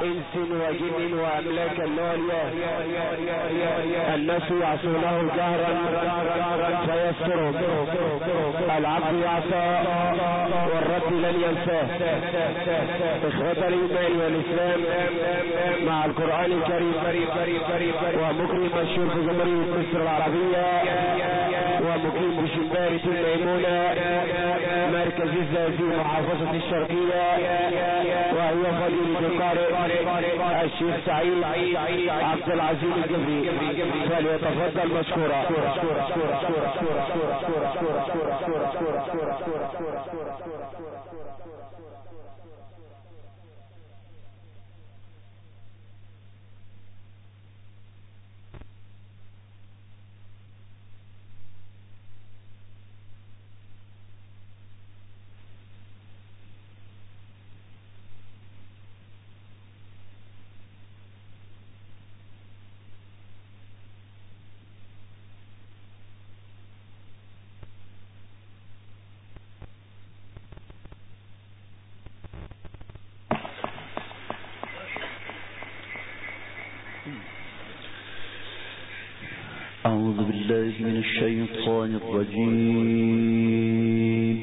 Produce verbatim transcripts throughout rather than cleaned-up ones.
إنس وجن وأملاك اللولية الناس يعصونه جهرا فيسترهم، العبد يعصى والرب لن ينساه. إخوة الإيمان والإسلام مع القرآن الكريم ومكرم مشهور في جمهورية مصر العربية ومقيم بشبارة الميمونة مركز الزقازيق محافظة الشرقية، وهو فضيلة القارئ الشيخ سعيد عبد العزيز الجبري، فليتفضل مشكورا. أعوذ بالله من الشيطان الرجيم.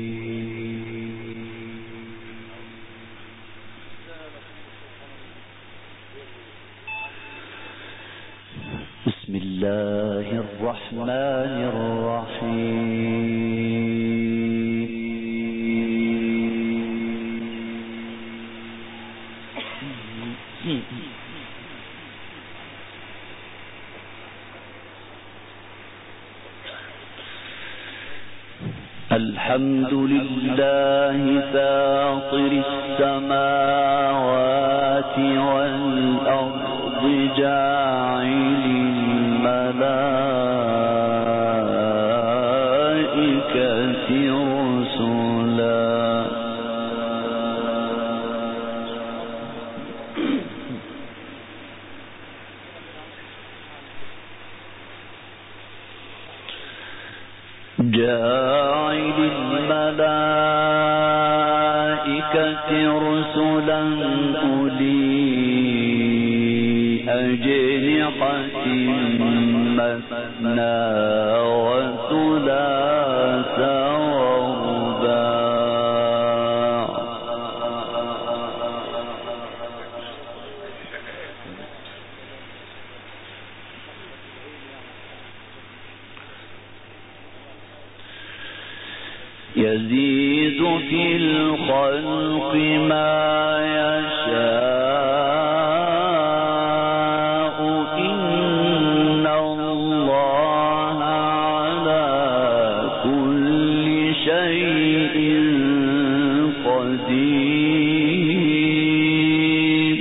بسم الله الرحمن الرحيم. الحمد لله فاطر السماوات والأرض جاعل الملائكة رسلا جاعل الملائكة رسلا أولي أجنحة مثنى وثلاث ورباع يزيد في الخلق ما يشاء إن الله على كل شيء قدير.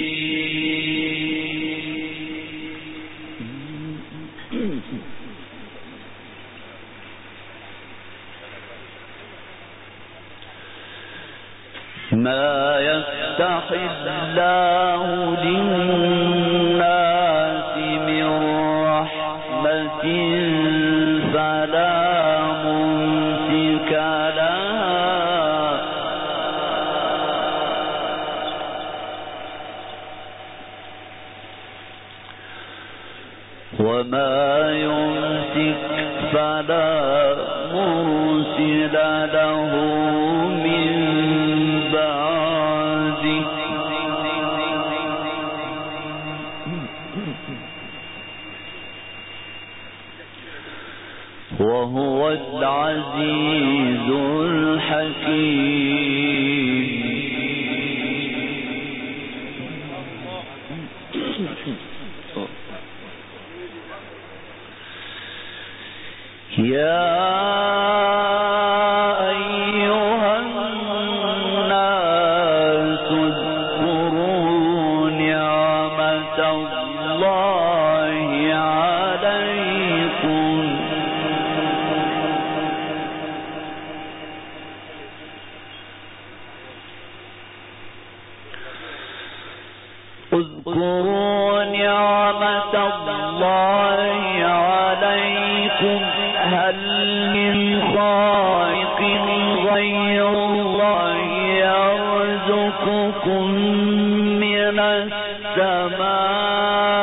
ما يفتح الله للناس من رحمة فلا ممسك لها وما يمسك فلا مرسل له من بعده وهو العزيز الحكيم. يا اذكروا نعمة الله عليكم هل من خالق غير الله يرزقكم من من السماء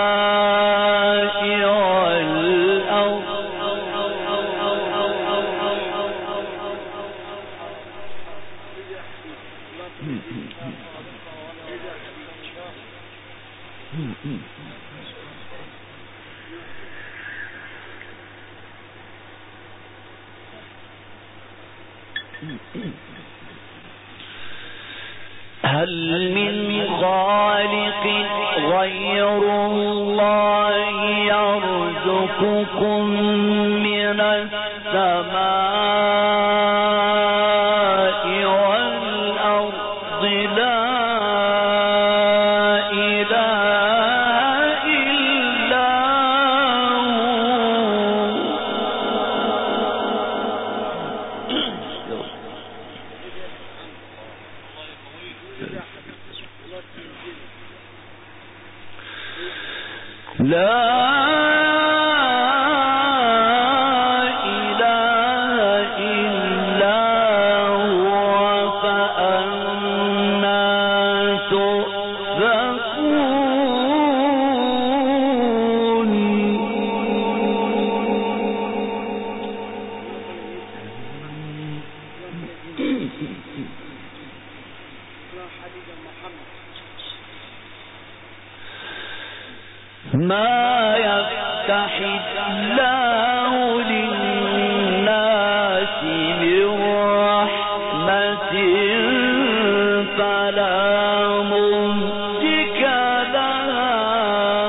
هل من خالق غير الله يرزقكم من السماء والأرض لا إله إلا هو لا ما يفتح الله للناس من رحمة فلا ممسك لها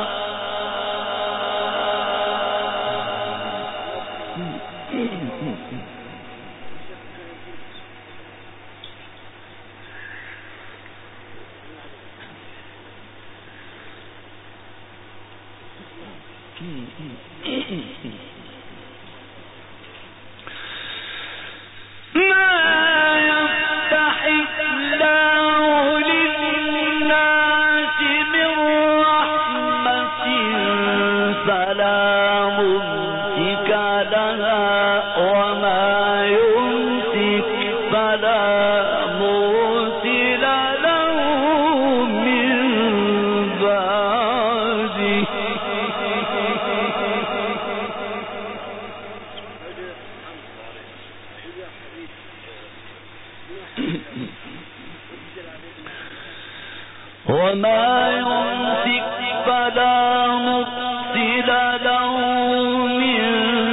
وما يمسك فلا مرسل له من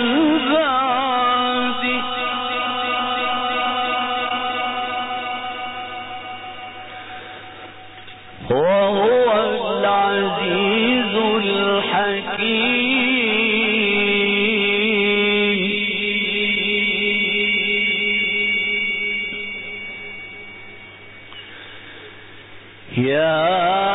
بعده وهو العزيز الحكيم. يا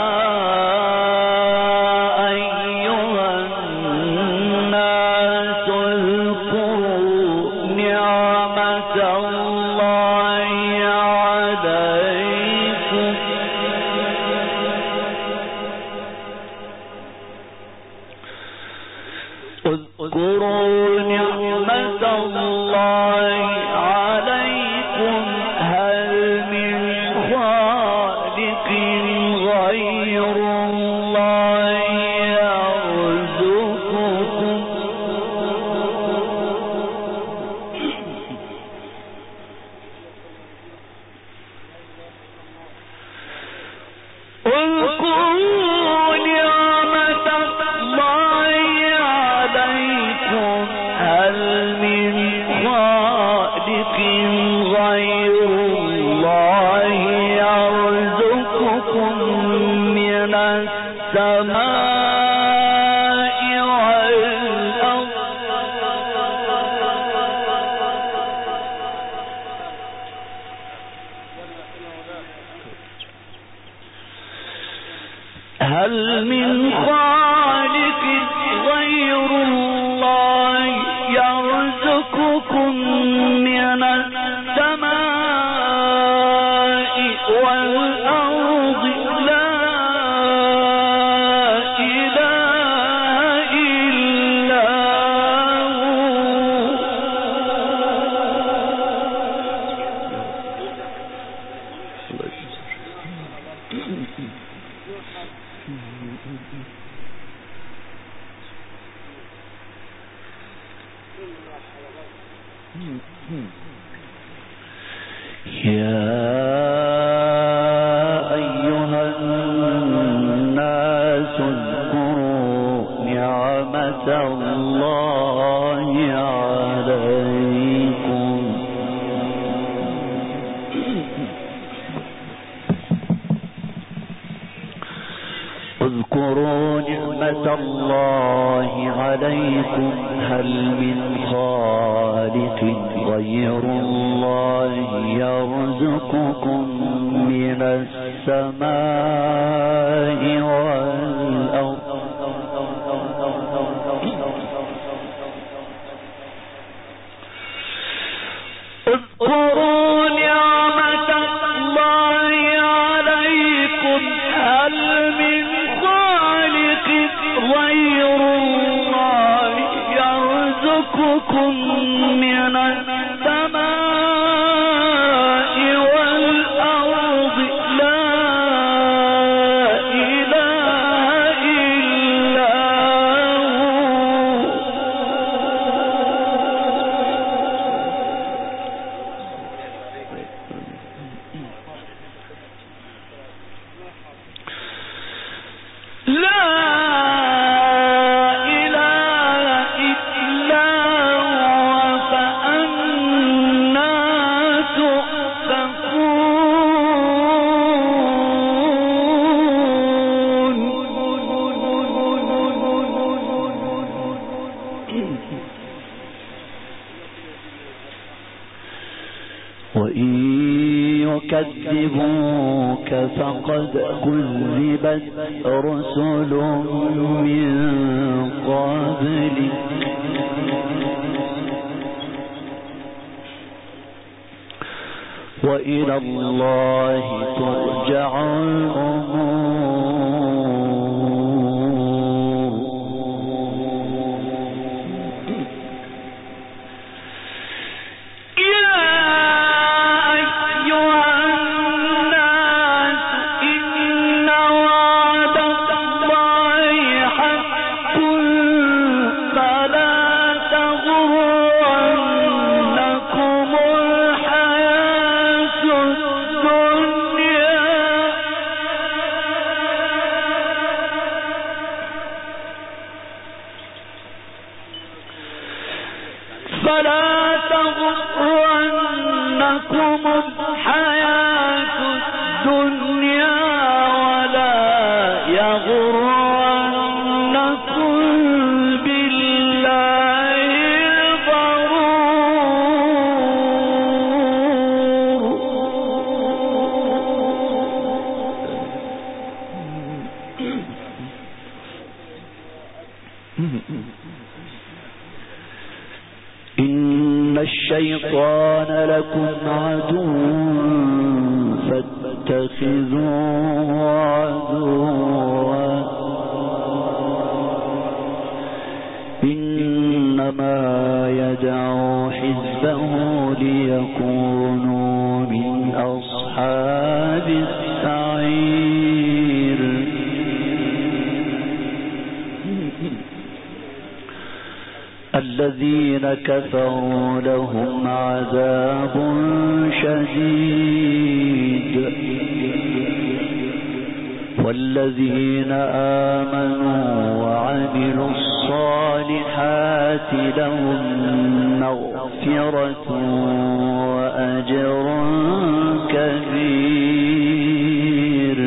اذكروا نعمة الله عليكم هل من خالق غير الله يرزقكم اذكروا نعمة الله عليكم هل من خالق غير الله يرزقكم من السماء والأرض هل من خالق غير الله يرزقكم من السماء والأرض لا إله إلا هو اذكروا نعمة الله عليكم هل من خالق غير الله يرزقكم من السماء والأرض اذكروا نعمة الله عليكم هل من خالق غير الله يرزقكم من السماء والأرض لا إله إلا وإن يكذبوك فقد كذبت رسل من قبلك وإلى الله ترجع الأمور فلا تغرنكم الحياة الدنيا ولا يغرنكم بالله الغرور. إن الشيطان لكم عدو فاتخذوه عدوا إنما يدعو حزبه ليكونوا من أصحاب السعير. الذين كفروا لهم عذاب شديد والذين آمنوا وعملوا الصالحات لهم مغفرة وأجر كبير.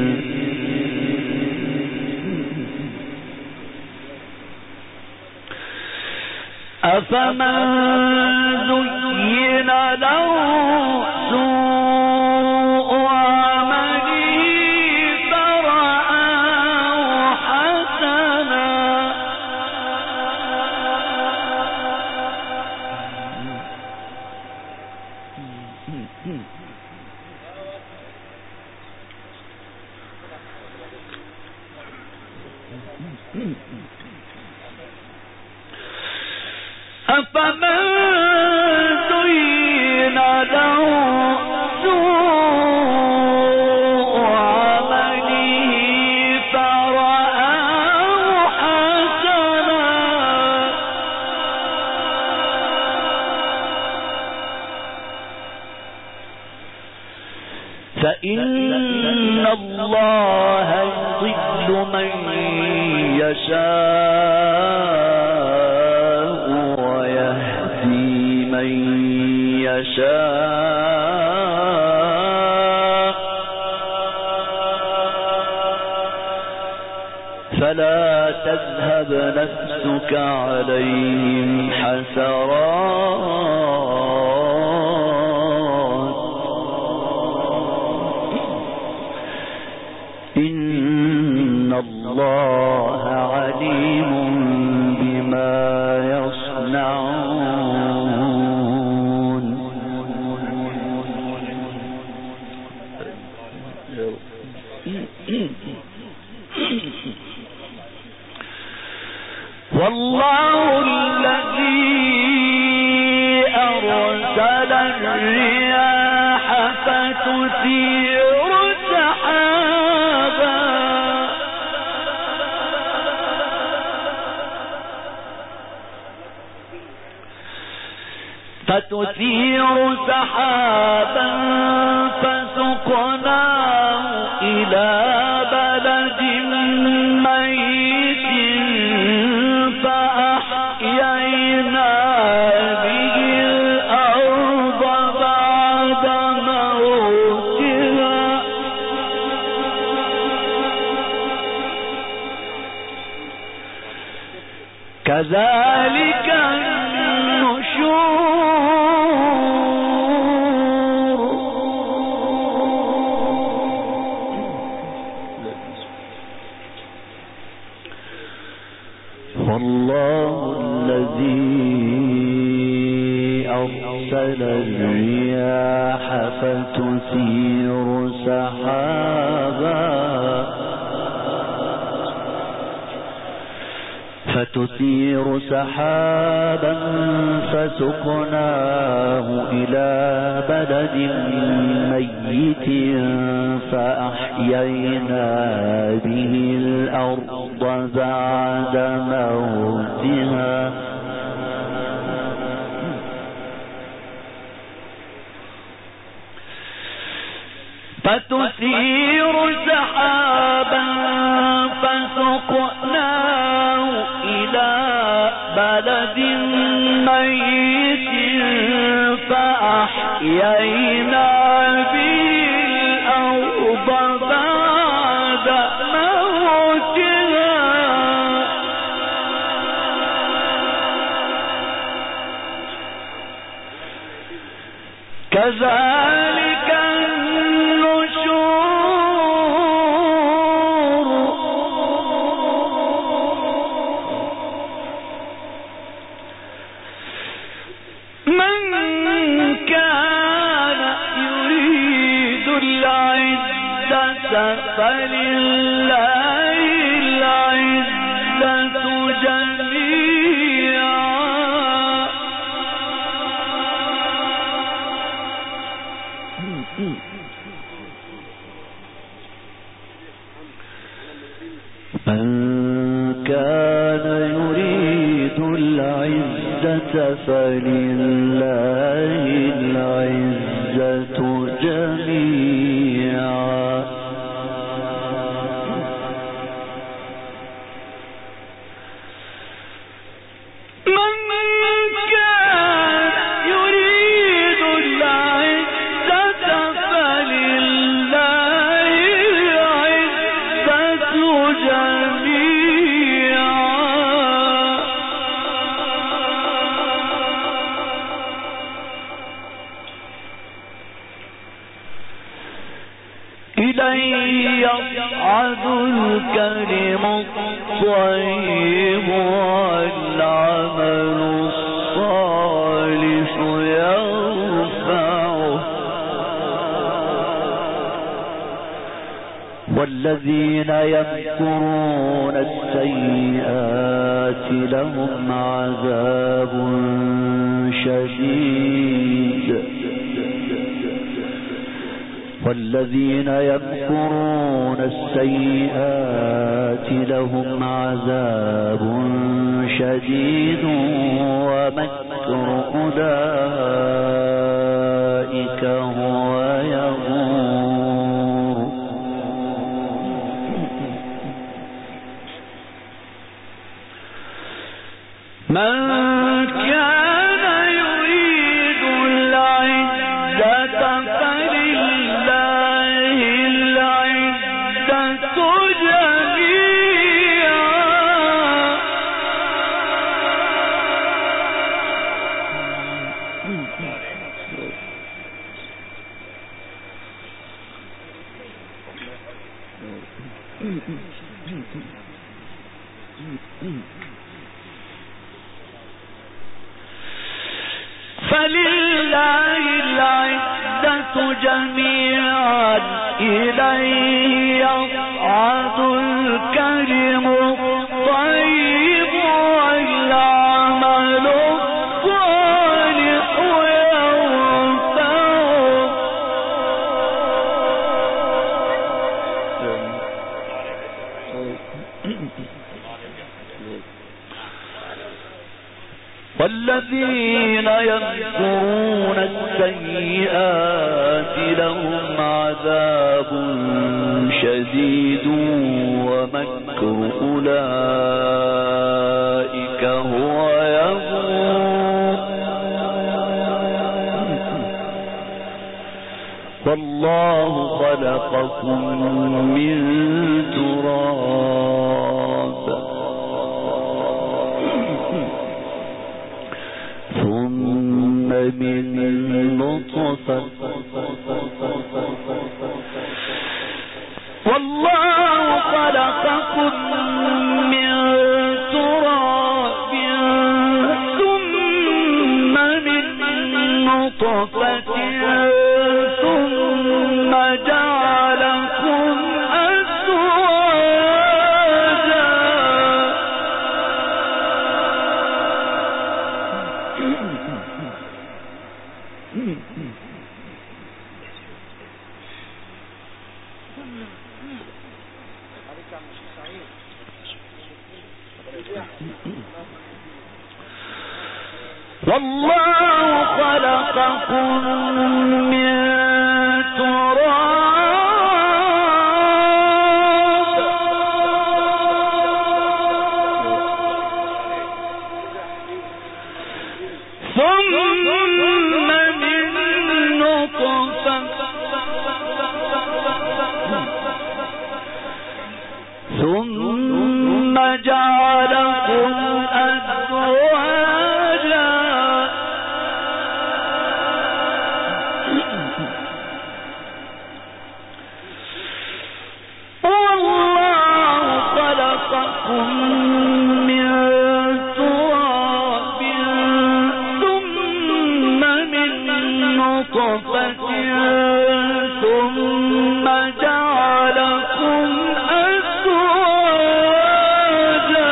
أفمن زين له سوء عمله فرآه حسنا أفمن زين له سوء عمله فإن الله يضل من يشاء ويهدي من يشاء فلا تذهب نفسك عليهم حسرات إن الله عليم بما يصنعون. والله الذي أرسل الرياح فتثير سحابا فتثير سحابا فسقناه إلى بلد ميت فأحيينا به الأرض بعد موتها كذلك النشور. والله الذي أرسل الرياح فتثير سحابا فتثير سحابا فسقناه إلى بلد ميت فأحيينا به الأرض بعد موتها فتثير سحابا فسقناه إلى بلد ميت فأحيينا به الأرض بعد موتها كذلك فلله العزة جميعا من كان يريد العزة فلله العزة جميعا يصعد الكلم الطيب والعمل الصالح يرفعه والذين يمكرون السيئات لهم عذاب شديد والذين يمكرون السيئات لهم عذاب شديد ومكر أولئك هو يبور فلله العدة جميعا إليه يصعد الكلم الطيب والعمل الصالح والذين يذكرون السيئات لهم عذاب شديد ومكر أولئك هو يبور والله خلقكم من تراب ثم من نطفة والله خلقكم من تراب ثم من نطفة ثم جعلكم أزواجا والله خلقكم من تراب ثم من نطفة ثم جعلكم أزواجا والله خلقكم من تراب ثم من نطفة ثم جعلكم أزواجا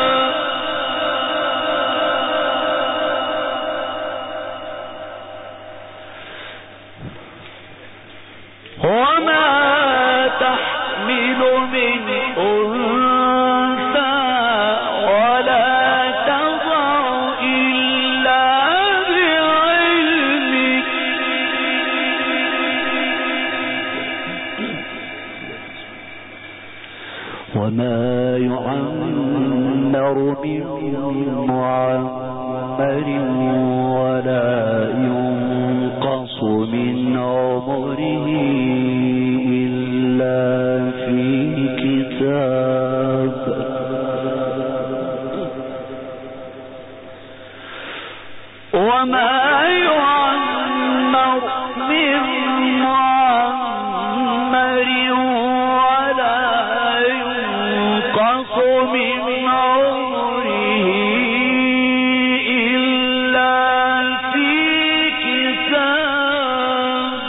وما تحمل من أنثى ولا تضع إلا بعلمه وما يعمر من معمر ولا ينقص من عمره إلا في كتاب وما يعمر من معمر ولا ينقص من عمره إلا في كتاب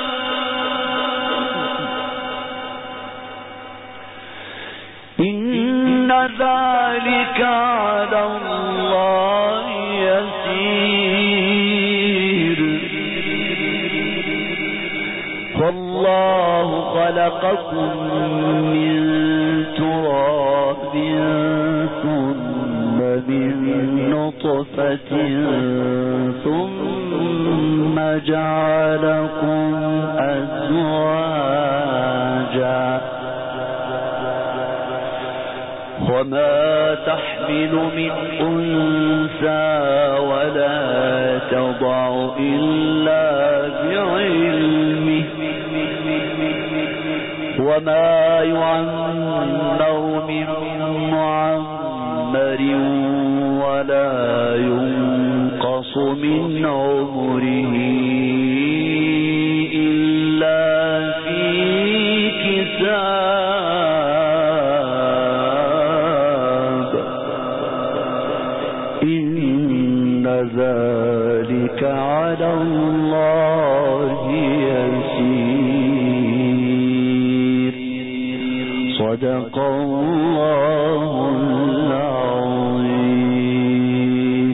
إن ذلك على الله يسير والله خلقكم من تراب ثم من نطفة ثم جعلكم أزواجا وما تحمل من أنثى ولا تضع إلا بعلمه وما يعمر من معمر ولا ينقص من عمره إلا في كتاب إن ذلك على الله يسير. صدق الله العظيم.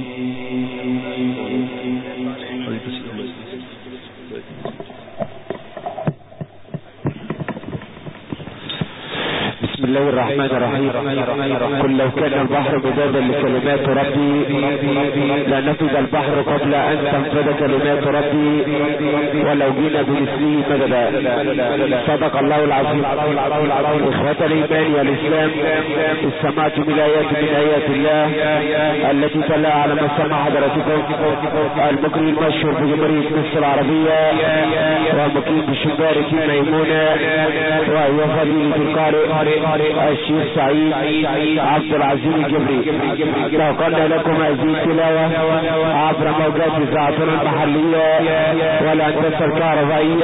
بسم الله الرحمن الرحيم. قل لو كان البحر مدادا لكلمات ربي لنفذ البحر قبل أن تنفذ كلمات ربي ولو جينا بمثله مددا. صدق الله العظيم. إخوة الإيمان والإسلام، استمعتم إلى آيات من آيات الله التي تلا على ما سمع حضراتكم المقري المشهور بجمهورية مصر العربية ومقيم بشبارة ميمونة وهو فضيلة القارئ الشيخ سعيد عبد العزيز الجبري. نقلنا لكم هذه التلاوة عبر موجات إذاعتنا المحلية والهندسة الكهربائية